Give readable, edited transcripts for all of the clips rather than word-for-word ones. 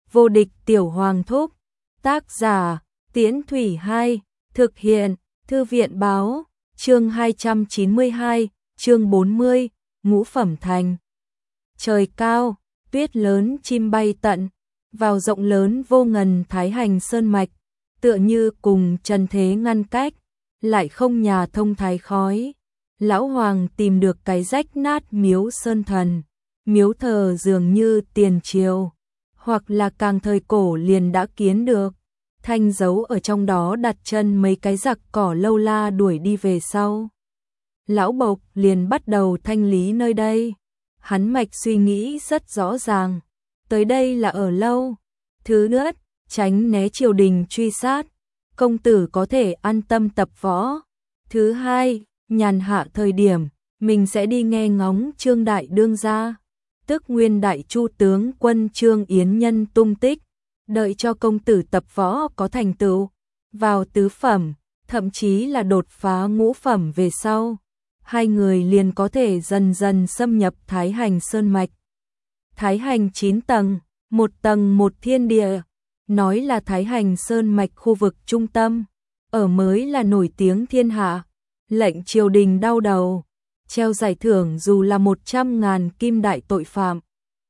Vô địch tiểu hoàng thúc. Tác giả, Tiễn Thủy 2, thực hiện, Thư viện báo, chương 292, chương 40, ngũ phẩm thành. Trời cao, tuyết lớn chim bay tận, vào rộng lớn vô ngần Thái Hành Sơn Mạch, tựa như cùng trần thế ngăn cách, lại không nhà thông thái khói. Lão Hoàng tìm được cái rách nát miếu sơn thần, miếu thờ dường như tiền triều, hoặc là càng thời cổ liền đã kiến được. Thanh giấu ở trong đó đặt chân mấy cái giặc cỏ lâu la đuổi đi về sau. Lão Bộc liền bắt đầu thanh lý nơi đây. Hắn mạch suy nghĩ rất rõ ràng, tới đây là ở lâu. Thứ nhất, tránh né triều đình truy sát, công tử có thể an tâm tập võ. Thứ hai, nhàn hạ thời điểm, mình sẽ đi nghe ngóng Trương Đại Đương gia, tức Nguyên Đại Chu tướng quân Trương Yến Nhân tung tích, đợi cho công tử tập võ có thành tựu, vào tứ phẩm, thậm chí là đột phá ngũ phẩm về sau, hai người liền có thể dần dần xâm nhập Thái Hành Sơn Mạch. Thái Hành 9 tầng, một tầng một thiên địa, nói là Thái Hành Sơn Mạch khu vực trung tâm, ở mới là nổi tiếng thiên hạ, lệnh triều đình đau đầu, treo giải thưởng dù là 100.000 kim đại tội phạm.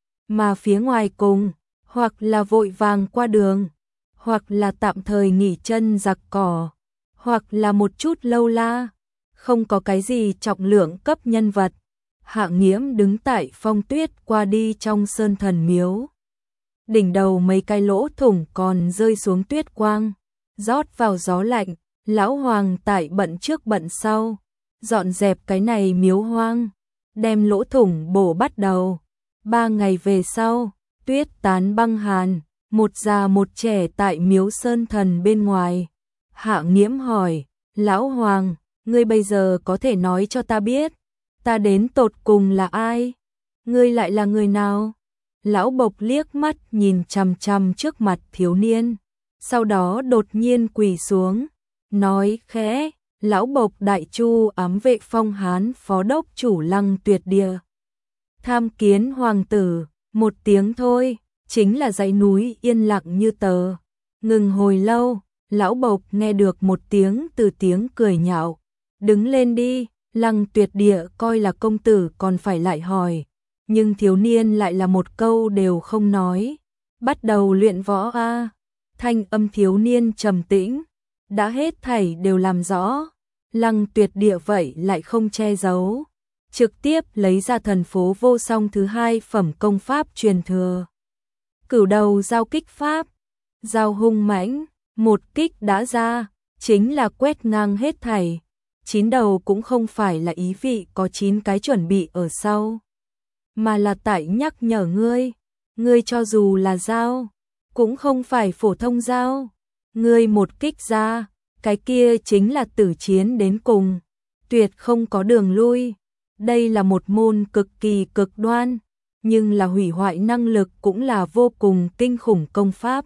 Mà phía ngoài cùng, hoặc là vội vàng qua đường, hoặc là tạm thời nghỉ chân giặc cỏ, hoặc là một chút lâu la, không có cái gì trọng lượng cấp nhân vật. Hạ Nghiễm đứng tại phong tuyết qua đi trong sơn thần miếu. Đỉnh đầu mấy cái lỗ thủng còn rơi xuống tuyết quang, rót vào gió lạnh. Lão Hoàng tại bận trước bận sau, dọn dẹp cái này miếu hoang, đem lỗ thủng bổ bắt đầu. 3 ngày về sau, tuyết tán băng hàn, một già một trẻ tại miếu sơn thần bên ngoài. Hạ Nghiễm hỏi, Lão Hoàng, ngươi bây giờ có thể nói cho ta biết, ta đến tột cùng là ai? Ngươi lại là người nào? Lão Bộc liếc mắt nhìn chằm chằm trước mặt thiếu niên, sau đó đột nhiên quỳ xuống, nói khẽ, Lão Bộc Đại Chu ám vệ phong Hán phó đốc chủ Lăng Tuyệt Địa. Tham kiến hoàng tử. Một tiếng thôi, chính là dãy núi yên lặng như tờ. Ngừng hồi lâu, Lão Bộc nghe được một tiếng từ tiếng cười nhạo. Đứng lên đi. Lăng Tuyệt Địa coi là công tử còn phải lại hỏi, nhưng thiếu niên lại là một câu đều không nói. Bắt đầu luyện võ a. Thanh âm thiếu niên trầm tĩnh, đã hết thảy đều làm rõ. Lăng Tuyệt Địa vậy lại không che giấu, trực tiếp lấy ra Thần Phố Vô Song thứ 2 phẩm công pháp truyền thừa. Cửu đầu giao kích pháp, giao hung mãnh, một kích đã ra, chính là quét ngang hết thảy. 9 đầu cũng không phải là ý vị có 9 cái chuẩn bị ở sau, mà là tại nhắc nhở ngươi cho dù là giao, cũng không phải phổ thông giao. Ngươi một kích ra, cái kia chính là tử chiến đến cùng, tuyệt không có đường lui. Đây là một môn cực kỳ cực đoan, nhưng là hủy hoại năng lực cũng là vô cùng kinh khủng công pháp.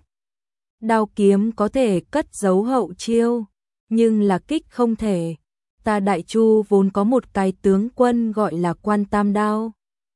Đao kiếm có thể cất giấu hậu chiêu, nhưng là kích không thể. Ta Đại Chu vốn có một cái tướng quân gọi là Quan Tam Đao.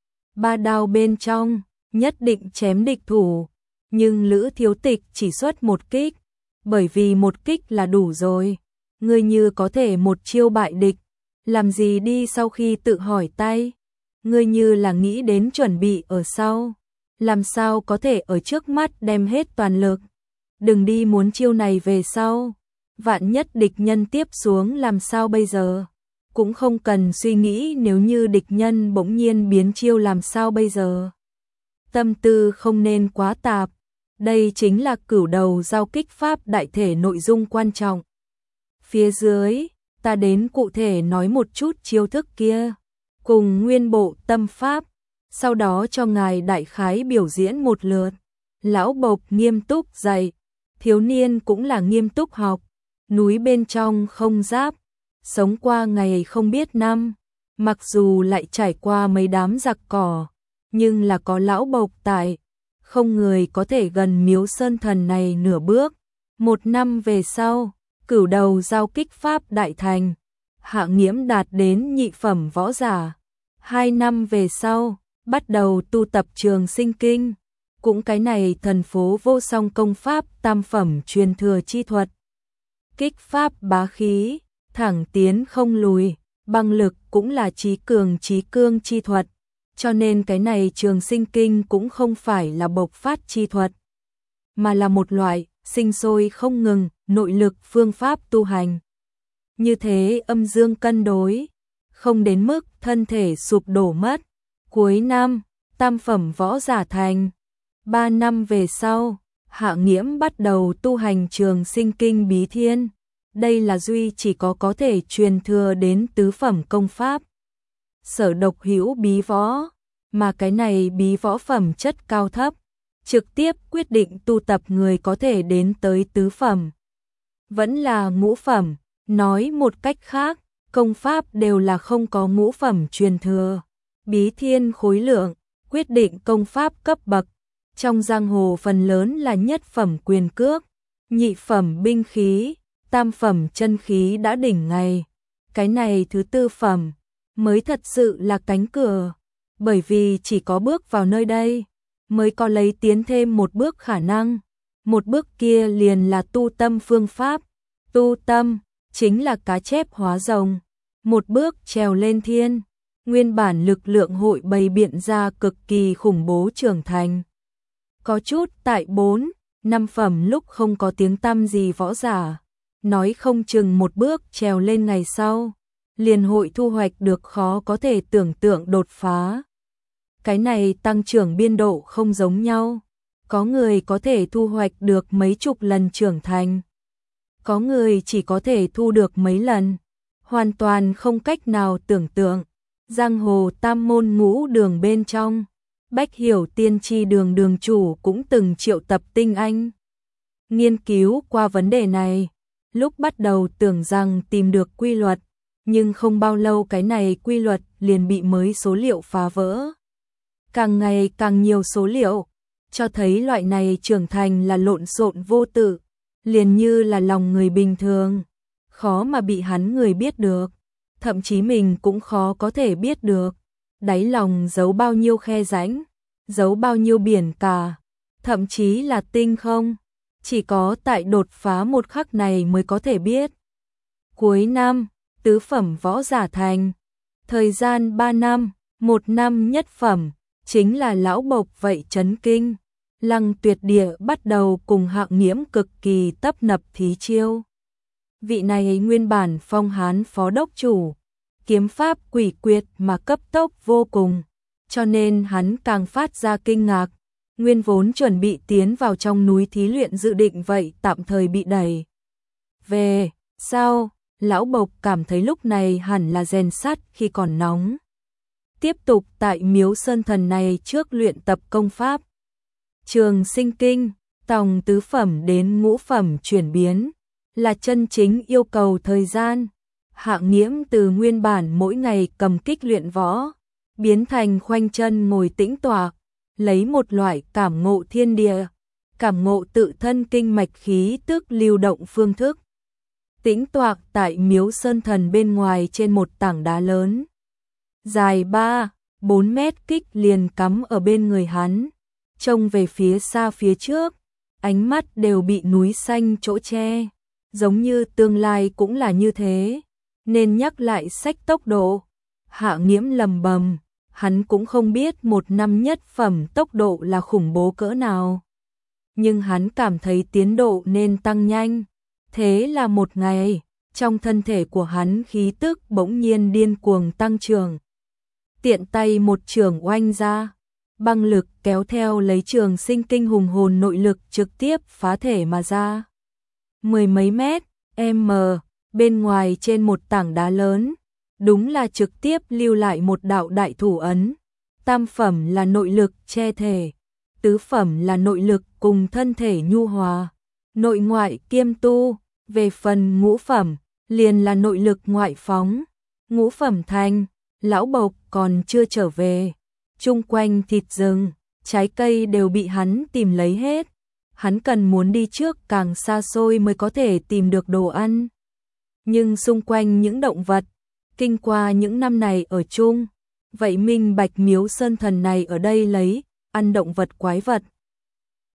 3 đao bên trong, nhất định chém địch thủ, nhưng Lữ Thiếu Tịch chỉ xuất một kích, bởi vì một kích là đủ rồi. Ngươi như có thể một chiêu bại địch, làm gì đi sau khi tự hỏi tay? Ngươi như là nghĩ đến chuẩn bị ở sau, làm sao có thể ở trước mắt đem hết toàn lực? Đừng đi muốn chiêu này về sau, vạn nhất địch nhân tiếp xuống làm sao bây giờ? Cũng không cần suy nghĩ nếu như địch nhân bỗng nhiên biến chiêu làm sao bây giờ. Tâm tư không nên quá tạp, đây chính là cửu đầu giao kích pháp đại thể nội dung quan trọng. Phía dưới, ta đến cụ thể nói một chút chiêu thức kia, cùng nguyên bộ tâm pháp, sau đó cho ngài đại khái biểu diễn một lượt. Lão Bộc nghiêm túc dạy, thiếu niên cũng là nghiêm túc học. Núi bên trong không giáp, sống qua ngày không biết năm, mặc dù lại trải qua mấy đám giặc cỏ, nhưng là có Lão Bộc tại, không người có thể gần miếu sơn thần này nửa bước. 1 năm về sau, cửu đầu giao kích pháp đại thành, Hạ Nghiễm đạt đến nhị phẩm võ giả. 2 năm về sau, bắt đầu tu tập Trường Sinh Kinh, Cũng cái này thần phố vô song công pháp tam phẩm truyền thừa chi thuật. Kích pháp bá khí, thẳng tiến không lùi, băng lực cũng là trí cương chi thuật. Cho nên cái này Trường Sinh Kinh cũng không phải là bộc phát chi thuật, mà là một loại sinh sôi không ngừng nội lực phương pháp tu hành. Như thế âm dương cân đối, không đến mức thân thể sụp đổ mất. Cuối năm, tam phẩm võ giả thành. 3 năm về sau, Hạ Nghiễm bắt đầu tu hành Trường Sinh Kinh Bí Thiên. Đây là duy chỉ có thể truyền thừa đến tứ phẩm công pháp. Sở độc hữu bí võ, mà cái này bí võ phẩm chất cao thấp, trực tiếp quyết định tu tập người có thể đến tới tứ phẩm. Vẫn là ngũ phẩm, nói một cách khác, công pháp đều là không có ngũ phẩm truyền thừa. Bí Thiên khối lượng, quyết định công pháp cấp bậc. Trong giang hồ phần lớn là nhất phẩm quyền cước, nhị phẩm binh khí, tam phẩm chân khí đã đỉnh ngày. Cái này thứ tư phẩm mới thật sự là cánh cửa, bởi vì chỉ có bước vào nơi đây mới có lấy tiến thêm một bước khả năng. Một bước kia liền là tu tâm phương pháp. Tu tâm chính là cá chép hóa rồng, một bước trèo lên thiên. Nguyên bản lực lượng hội bày biện ra cực kỳ khủng bố trưởng thành. Có chút tại 4, 5 phẩm lúc không có tiếng tăm gì võ giả, nói không chừng một bước trèo lên ngày sau, liền hội thu hoạch được khó có thể tưởng tượng đột phá. Cái này tăng trưởng biên độ không giống nhau, có người có thể thu hoạch được mấy chục lần trưởng thành, có người chỉ có thể thu được mấy lần, hoàn toàn không cách nào tưởng tượng. Giang hồ tam môn ngũ đường bên trong, Bách Hiểu Tiên Tri đường đường chủ cũng từng triệu tập tinh anh nghiên cứu qua vấn đề này. Lúc bắt đầu tưởng rằng tìm được quy luật, nhưng không bao lâu cái này quy luật liền bị mới số liệu phá vỡ. Càng ngày càng nhiều số liệu cho thấy loại này trưởng thành là lộn xộn vô tự, liền như là lòng người bình thường, khó mà bị hắn người biết được, thậm chí mình cũng khó có thể biết được. Đáy lòng giấu bao nhiêu khe rãnh, giấu bao nhiêu biển cả, thậm chí là tinh không, chỉ có tại đột phá một khắc này mới có thể biết. Cuối năm, tứ phẩm võ giả thành. Thời gian 3 năm, 1 năm nhất phẩm, chính là lão bộc vậy chấn kinh. Lăng Tuyệt Địa bắt đầu cùng Hạng Nghiễm cực kỳ tấp nập thí chiêu. Vị này nguyên bản phong hán phó đốc chủ, kiếm pháp quỷ quyệt mà cấp tốc vô cùng, cho nên hắn càng phát ra kinh ngạc. Nguyên vốn chuẩn bị tiến vào trong núi thí luyện dự định vậy tạm thời bị đẩy về sau, lão bộc cảm thấy lúc này hẳn là rèn sắt khi còn nóng. Tiếp tục tại Miếu Sơn Thần này trước luyện tập công pháp. Trường Sinh Kinh, tòng tứ phẩm đến ngũ phẩm chuyển biến, là chân chính yêu cầu thời gian. Hạng Nghiễm từ nguyên bản mỗi ngày cầm kích luyện võ, biến thành khoanh chân ngồi tĩnh tọa, lấy một loại cảm ngộ thiên địa, cảm ngộ tự thân kinh mạch khí tức lưu động phương thức. Tĩnh tọa tại Miếu Sơn Thần bên ngoài trên một tảng đá lớn, dài 3-4 mét, kích liền cắm ở bên người hắn, trông về phía xa phía trước, ánh mắt đều bị núi xanh chỗ che, giống như tương lai cũng là như thế, nên nhắc lại sách tốc độ. Hạ Nghiễm lầm bầm, hắn cũng không biết 1 năm nhất phẩm tốc độ là khủng bố cỡ nào, nhưng hắn cảm thấy tiến độ nên tăng nhanh. Thế là một ngày, trong thân thể của hắn khí tức bỗng nhiên điên cuồng tăng trưởng. Tiện tay một chưởng oanh ra, băng lực kéo theo lấy Trường Sinh Kinh hùng hồn nội lực trực tiếp phá thể mà ra. 10 mấy mét, bên ngoài trên một tảng đá lớn, đúng là trực tiếp lưu lại một đạo đại thủ ấn. Tam phẩm là nội lực che thể, tứ phẩm là nội lực cùng thân thể nhu hòa, nội ngoại kiêm tu. Về phần ngũ phẩm, liền là nội lực ngoại phóng. Ngũ phẩm thành, lão bộc còn chưa trở về, chung quanh thịt rừng, trái cây đều bị hắn tìm lấy hết. Hắn cần muốn đi trước càng xa xôi mới có thể tìm được đồ ăn. Nhưng xung quanh những động vật, kinh qua những năm này ở chung, vậy minh bạch Miếu Sơn Thần này ở đây lấy ăn động vật quái vật,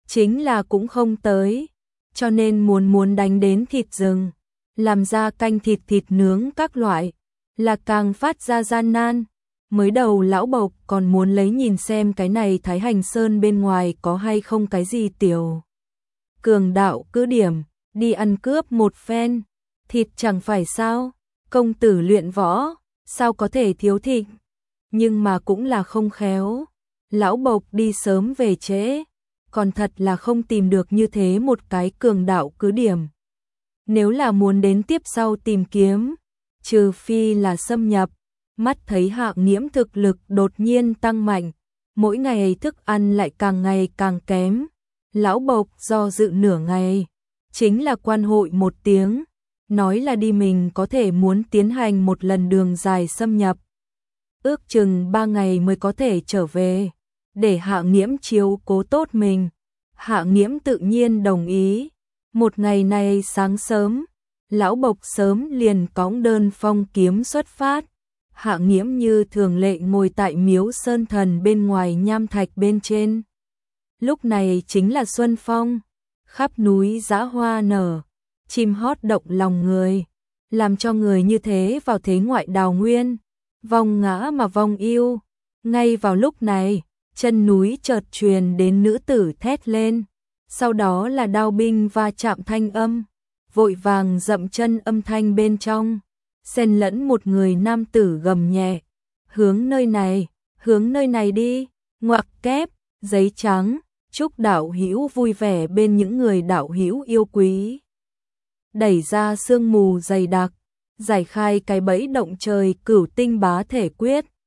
chính là cũng không tới, cho nên muốn đánh đến thịt rừng, làm ra canh thịt nướng các loại, là càng phát ra gian nan. Mới đầu lão Bộc còn muốn lấy nhìn xem cái này Thái Hành Sơn bên ngoài có hay không cái gì tiểu cường đạo cứ điểm, đi ăn cướp một phen, thịt chẳng phải sao, công tử luyện võ, sao có thể thiếu thịt, nhưng mà cũng là không khéo, lão Bộc đi sớm về trễ, còn thật là không tìm được như thế một cái cường đạo cứ điểm. Nếu là muốn đến tiếp sau tìm kiếm, trừ phi là xâm nhập, mắt thấy Hạng Nghiễm thực lực đột nhiên tăng mạnh, mỗi ngày thức ăn lại càng ngày càng kém. Lão Bộc do dự nửa ngày, chính là quan hội một tiếng, nói là đi mình có thể muốn tiến hành một lần đường dài xâm nhập. Ước chừng 3 ngày mới có thể trở về, để Hạng Nghiễm chiếu cố tốt mình. Hạng Nghiễm tự nhiên đồng ý. Một ngày này sáng sớm, lão Bộc sớm liền cõng đơn phong kiếm xuất phát. Hạng Nghiễm như thường lệ ngồi tại miếu sơn thần bên ngoài nham thạch bên trên. Lúc này chính là xuân phong, khắp núi dã hoa nở, chim hót động lòng người, làm cho người như thế vào thế ngoại đào nguyên, vong ngã mà vong yêu. Ngay vào lúc này, chân núi chợt truyền đến nữ tử thét lên, sau đó là đao binh va chạm thanh âm, vội vàng dậm chân âm thanh bên trong, xen lẫn một người nam tử gầm nhẹ, hướng nơi này đi, ngoặc kép, giấy trắng, chúc đạo hữu vui vẻ bên những người đạo hữu yêu quý. Đẩy ra sương mù dày đặc, giải khai cái bẫy động trời cửu tinh bá thể quyết,